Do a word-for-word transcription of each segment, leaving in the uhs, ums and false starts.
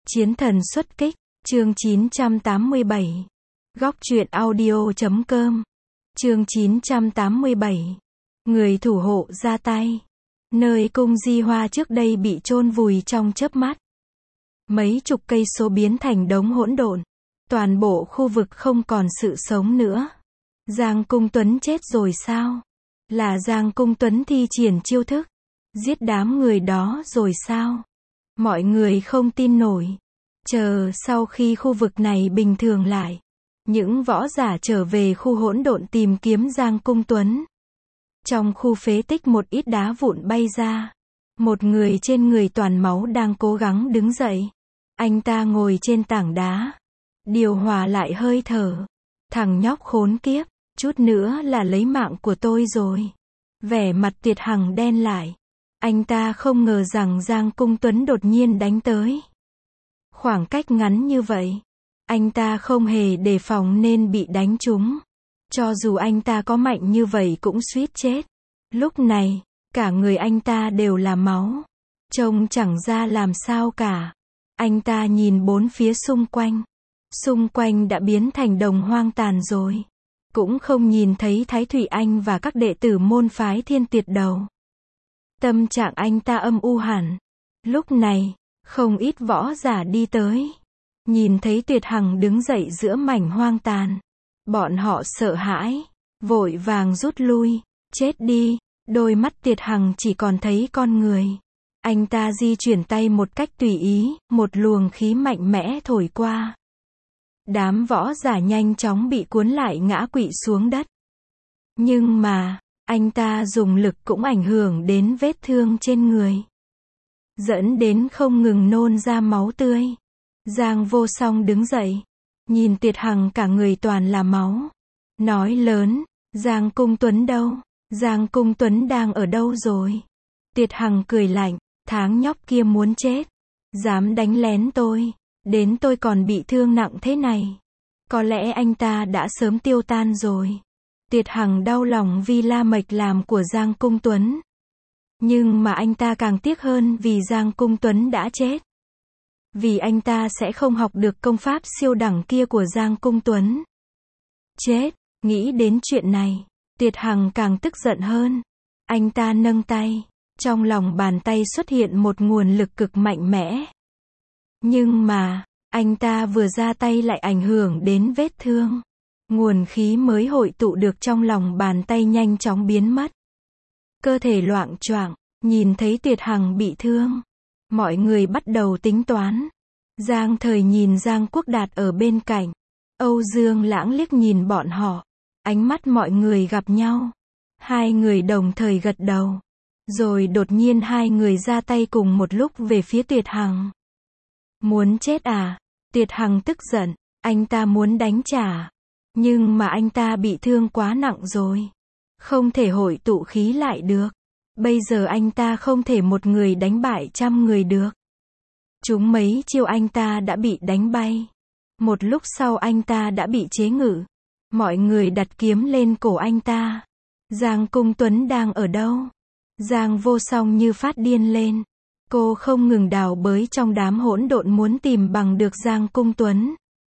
Chiến thần xuất kích, chương chín trăm tám mươi bảy. Góc truyện audio chấm com. Chương chín trăm tám mươi bảy. Người thủ hộ ra tay. Nơi cung Di Hoa trước đây bị chôn vùi trong chớp mắt. Mấy chục cây số biến thành đống hỗn độn. Toàn bộ khu vực không còn sự sống nữa. Giang Cung Tuấn chết rồi sao? Là Giang Cung Tuấn thi triển chiêu thức, giết đám người đó rồi sao? Mọi người không tin nổi. Chờ sau khi khu vực này bình thường lại, những võ giả trở về khu hỗn độn tìm kiếm Giang Cung Tuấn. Trong khu phế tích một ít đá vụn bay ra. Một người trên người toàn máu đang cố gắng đứng dậy. Anh ta ngồi trên tảng đá, điều hòa lại hơi thở. Thằng nhóc khốn kiếp, chút nữa là lấy mạng của tôi rồi. Vẻ mặt Tuyệt Hằng đen lại. Anh ta không ngờ rằng Giang Cung Tuấn đột nhiên đánh tới. Khoảng cách ngắn như vậy, anh ta không hề đề phòng nên bị đánh trúng. Cho dù anh ta có mạnh như vậy cũng suýt chết. Lúc này, cả người anh ta đều là máu. Trông chẳng ra làm sao cả. Anh ta nhìn bốn phía xung quanh. Xung quanh đã biến thành đồng hoang tàn rồi. Cũng không nhìn thấy Thái Thủy Anh và các đệ tử môn phái Thiên Tiệt Đầu. Tâm trạng anh ta âm u hẳn. Lúc này, không ít võ giả đi tới. Nhìn thấy Tuyệt Hằng đứng dậy giữa mảnh hoang tàn. Bọn họ sợ hãi, vội vàng rút lui. Chết đi, đôi mắt Tuyệt Hằng chỉ còn thấy con người. Anh ta di chuyển tay một cách tùy ý, một luồng khí mạnh mẽ thổi qua. Đám võ giả nhanh chóng bị cuốn lại ngã quỵ xuống đất. Nhưng mà, anh ta dùng lực cũng ảnh hưởng đến vết thương trên người. Dẫn đến không ngừng nôn ra máu tươi. Giang Vô Song đứng dậy. Nhìn Tuyệt Hằng cả người toàn là máu. Nói lớn, Giang Cung Tuấn đâu? Giang Cung Tuấn đang ở đâu rồi? Tuyệt Hằng cười lạnh, tháng nhóc kia muốn chết. Dám đánh lén tôi. Đến tôi còn bị thương nặng thế này. Có lẽ anh ta đã sớm tiêu tan rồi. Tuyệt Hằng đau lòng vì la mạch làm của Giang Cung Tuấn. Nhưng mà anh ta càng tiếc hơn vì Giang Cung Tuấn đã chết. Vì anh ta sẽ không học được công pháp siêu đẳng kia của Giang Cung Tuấn. Chết, nghĩ đến chuyện này, Tuyệt Hằng càng tức giận hơn. Anh ta nâng tay, trong lòng bàn tay xuất hiện một nguồn lực cực mạnh mẽ. Nhưng mà, anh ta vừa ra tay lại ảnh hưởng đến vết thương. Nguồn khí mới hội tụ được trong lòng bàn tay nhanh chóng biến mất. Cơ thể loạng choạng, nhìn thấy Tuyệt Hằng bị thương. Mọi người bắt đầu tính toán. Giang Thời nhìn Giang Quốc Đạt ở bên cạnh. Âu Dương Lãng liếc nhìn bọn họ. Ánh mắt mọi người gặp nhau. Hai người đồng thời gật đầu. Rồi đột nhiên hai người ra tay cùng một lúc về phía Tuyệt Hằng. Muốn chết à? Tuyệt Hằng tức giận. Anh ta muốn đánh trả. Nhưng mà anh ta bị thương quá nặng rồi. Không thể hội tụ khí lại được. Bây giờ anh ta không thể một người đánh bại trăm người được. Chúng mấy chiêu anh ta đã bị đánh bay. Một lúc sau anh ta đã bị chế ngự. Mọi người đặt kiếm lên cổ anh ta. Giang Cung Tuấn đang ở đâu? Giang Vô Song như phát điên lên. Cô không ngừng đào bới trong đám hỗn độn muốn tìm bằng được Giang Cung Tuấn.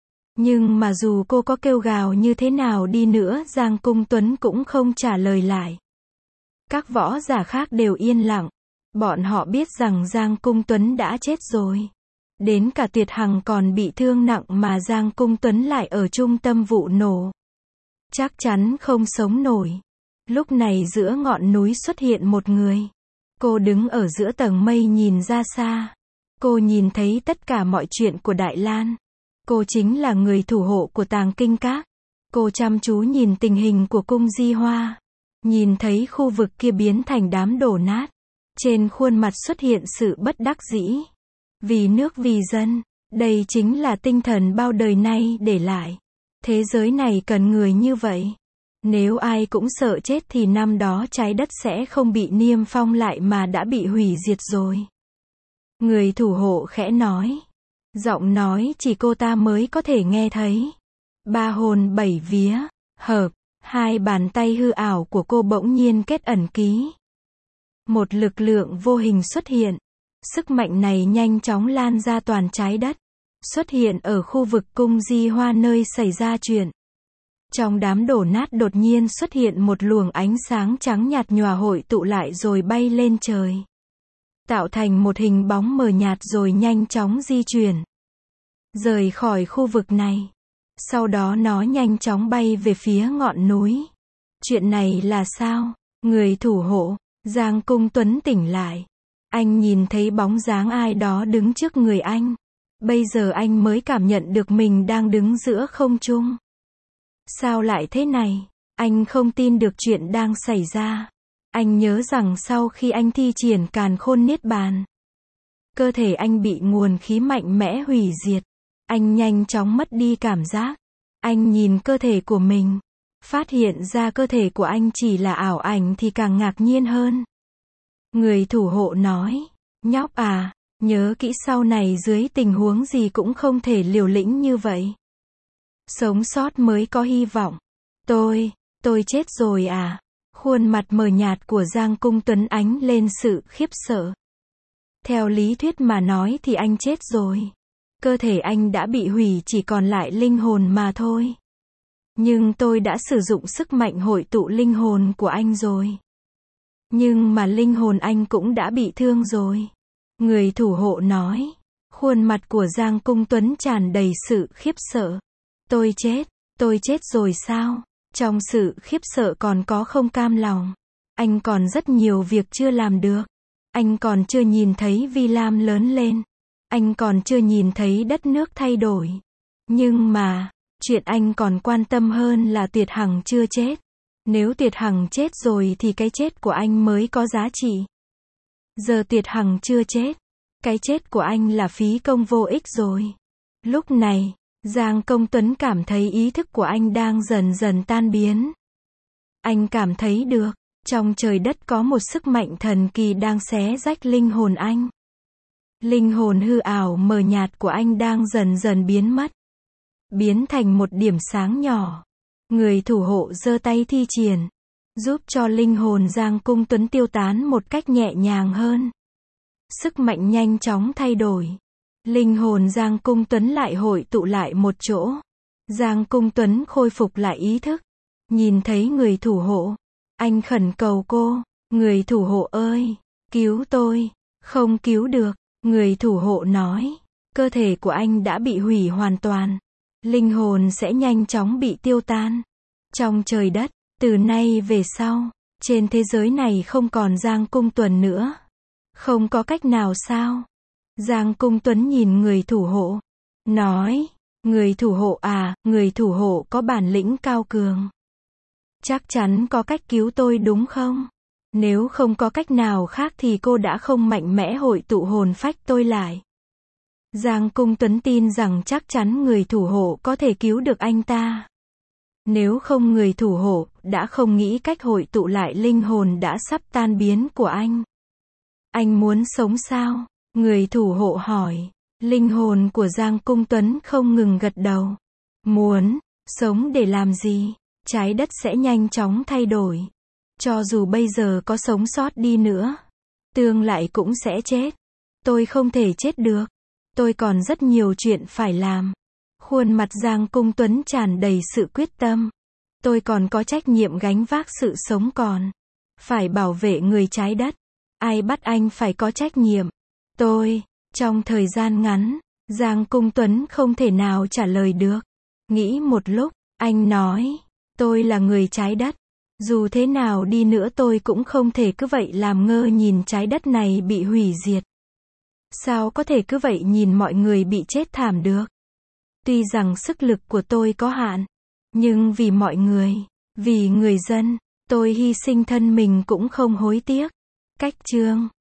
Nhưng mà dù cô có kêu gào như thế nào đi nữa, Giang Cung Tuấn cũng không trả lời lại. Các võ giả khác đều yên lặng. Bọn họ biết rằng Giang Cung Tuấn đã chết rồi. Đến cả Tuyệt Hằng còn bị thương nặng mà Giang Cung Tuấn lại ở trung tâm vụ nổ. Chắc chắn không sống nổi. Lúc này giữa ngọn núi xuất hiện một người. Cô đứng ở giữa tầng mây nhìn ra xa. Cô nhìn thấy tất cả mọi chuyện của Đại Lan. Cô chính là người thủ hộ của Tàng Kinh Các. Cô chăm chú nhìn tình hình của cung Di Hoa. Nhìn thấy khu vực kia biến thành đám đổ nát. Trên khuôn mặt xuất hiện sự bất đắc dĩ. Vì nước vì dân. Đây chính là tinh thần bao đời nay để lại. Thế giới này cần người như vậy. Nếu ai cũng sợ chết thì năm đó trái đất sẽ không bị niêm phong lại mà đã bị hủy diệt rồi. Người thủ hộ khẽ nói. Giọng nói chỉ cô ta mới có thể nghe thấy. Ba hồn bảy vía, hợp, hai bàn tay hư ảo của cô bỗng nhiên kết ẩn ký. Một lực lượng vô hình xuất hiện. Sức mạnh này nhanh chóng lan ra toàn trái đất. Xuất hiện ở khu vực cung Di Hoa nơi xảy ra chuyện. Trong đám đổ nát đột nhiên xuất hiện một luồng ánh sáng trắng nhạt nhòa hội tụ lại rồi bay lên trời. Tạo thành một hình bóng mờ nhạt rồi nhanh chóng di chuyển. Rời khỏi khu vực này. Sau đó nó nhanh chóng bay về phía ngọn núi. Chuyện này là sao? Người thủ hộ, Giang Cung Tuấn tỉnh lại. Anh nhìn thấy bóng dáng ai đó đứng trước người anh. Bây giờ anh mới cảm nhận được mình đang đứng giữa không trung. Sao lại thế này? Anh không tin được chuyện đang xảy ra. Anh nhớ rằng sau khi anh thi triển Càn Khôn Niết Bàn, cơ thể anh bị nguồn khí mạnh mẽ hủy diệt. Anh nhanh chóng mất đi cảm giác. Anh nhìn cơ thể của mình, phát hiện ra cơ thể của anh chỉ là ảo ảnh thì càng ngạc nhiên hơn. Người thủ hộ nói, nhóc à, nhớ kỹ sau này dưới tình huống gì cũng không thể liều lĩnh như vậy. Sống sót mới có hy vọng. Tôi, tôi chết rồi à? Khuôn mặt mờ nhạt của Giang Cung Tuấn ánh lên sự khiếp sợ. Theo lý thuyết mà nói thì anh chết rồi. Cơ thể anh đã bị hủy chỉ còn lại linh hồn mà thôi. Nhưng tôi đã sử dụng sức mạnh hội tụ linh hồn của anh rồi. Nhưng mà linh hồn anh cũng đã bị thương rồi. Người thủ hộ nói. Khuôn mặt của Giang Cung Tuấn tràn đầy sự khiếp sợ. Tôi chết, tôi chết rồi sao? Trong sự khiếp sợ còn có không cam lòng. Anh còn rất nhiều việc chưa làm được. Anh còn chưa nhìn thấy Vi Lam lớn lên. Anh còn chưa nhìn thấy đất nước thay đổi. Nhưng mà, chuyện anh còn quan tâm hơn là Tuyệt Hằng chưa chết. Nếu Tuyệt Hằng chết rồi thì cái chết của anh mới có giá trị. Giờ Tuyệt Hằng chưa chết. Cái chết của anh là phí công vô ích rồi. Lúc này, Giang Công Tuấn cảm thấy ý thức của anh đang dần dần tan biến. Anh cảm thấy được, trong trời đất có một sức mạnh thần kỳ đang xé rách linh hồn anh. Linh hồn hư ảo mờ nhạt của anh đang dần dần biến mất. Biến thành một điểm sáng nhỏ. Người thủ hộ giơ tay thi triển, giúp cho linh hồn Giang Cung Tuấn tiêu tán một cách nhẹ nhàng hơn. Sức mạnh nhanh chóng thay đổi. Linh hồn Giang Cung Tuấn lại hội tụ lại một chỗ. Giang Cung Tuấn khôi phục lại ý thức. Nhìn thấy người thủ hộ. Anh khẩn cầu cô. Người thủ hộ ơi, cứu tôi. Không cứu được. Người thủ hộ nói. Cơ thể của anh đã bị hủy hoàn toàn. Linh hồn sẽ nhanh chóng bị tiêu tan. Trong trời đất, từ nay về sau, trên thế giới này không còn Giang Cung Tuấn nữa. Không có cách nào sao? Giang Cung Tuấn nhìn người thủ hộ. Nói, người thủ hộ à, người thủ hộ có bản lĩnh cao cường. Chắc chắn có cách cứu tôi đúng không? Nếu không có cách nào khác thì cô đã không mạnh mẽ hội tụ hồn phách tôi lại. Giang Cung Tuấn tin rằng chắc chắn người thủ hộ có thể cứu được anh ta. Nếu không người thủ hộ đã không nghĩ cách hội tụ lại linh hồn đã sắp tan biến của anh. Anh muốn sống sao? Người thủ hộ hỏi. Linh hồn của Giang Cung Tuấn không ngừng gật đầu. Muốn, sống để làm gì? Trái đất sẽ nhanh chóng thay đổi. Cho dù bây giờ có sống sót đi nữa, tương lai cũng sẽ chết. Tôi không thể chết được. Tôi còn rất nhiều chuyện phải làm. Khuôn mặt Giang Cung Tuấn tràn đầy sự quyết tâm. Tôi còn có trách nhiệm gánh vác sự sống còn. Phải bảo vệ người trái đất. Ai bắt anh phải có trách nhiệm? Tôi. Trong thời gian ngắn, Giang Cung Tuấn không thể nào trả lời được. Nghĩ một lúc, anh nói. Tôi là người trái đất. Dù thế nào đi nữa tôi cũng không thể cứ vậy làm ngơ nhìn trái đất này bị hủy diệt. Sao có thể cứ vậy nhìn mọi người bị chết thảm được? Tuy rằng sức lực của tôi có hạn, nhưng vì mọi người, vì người dân, tôi hy sinh thân mình cũng không hối tiếc. Cách chương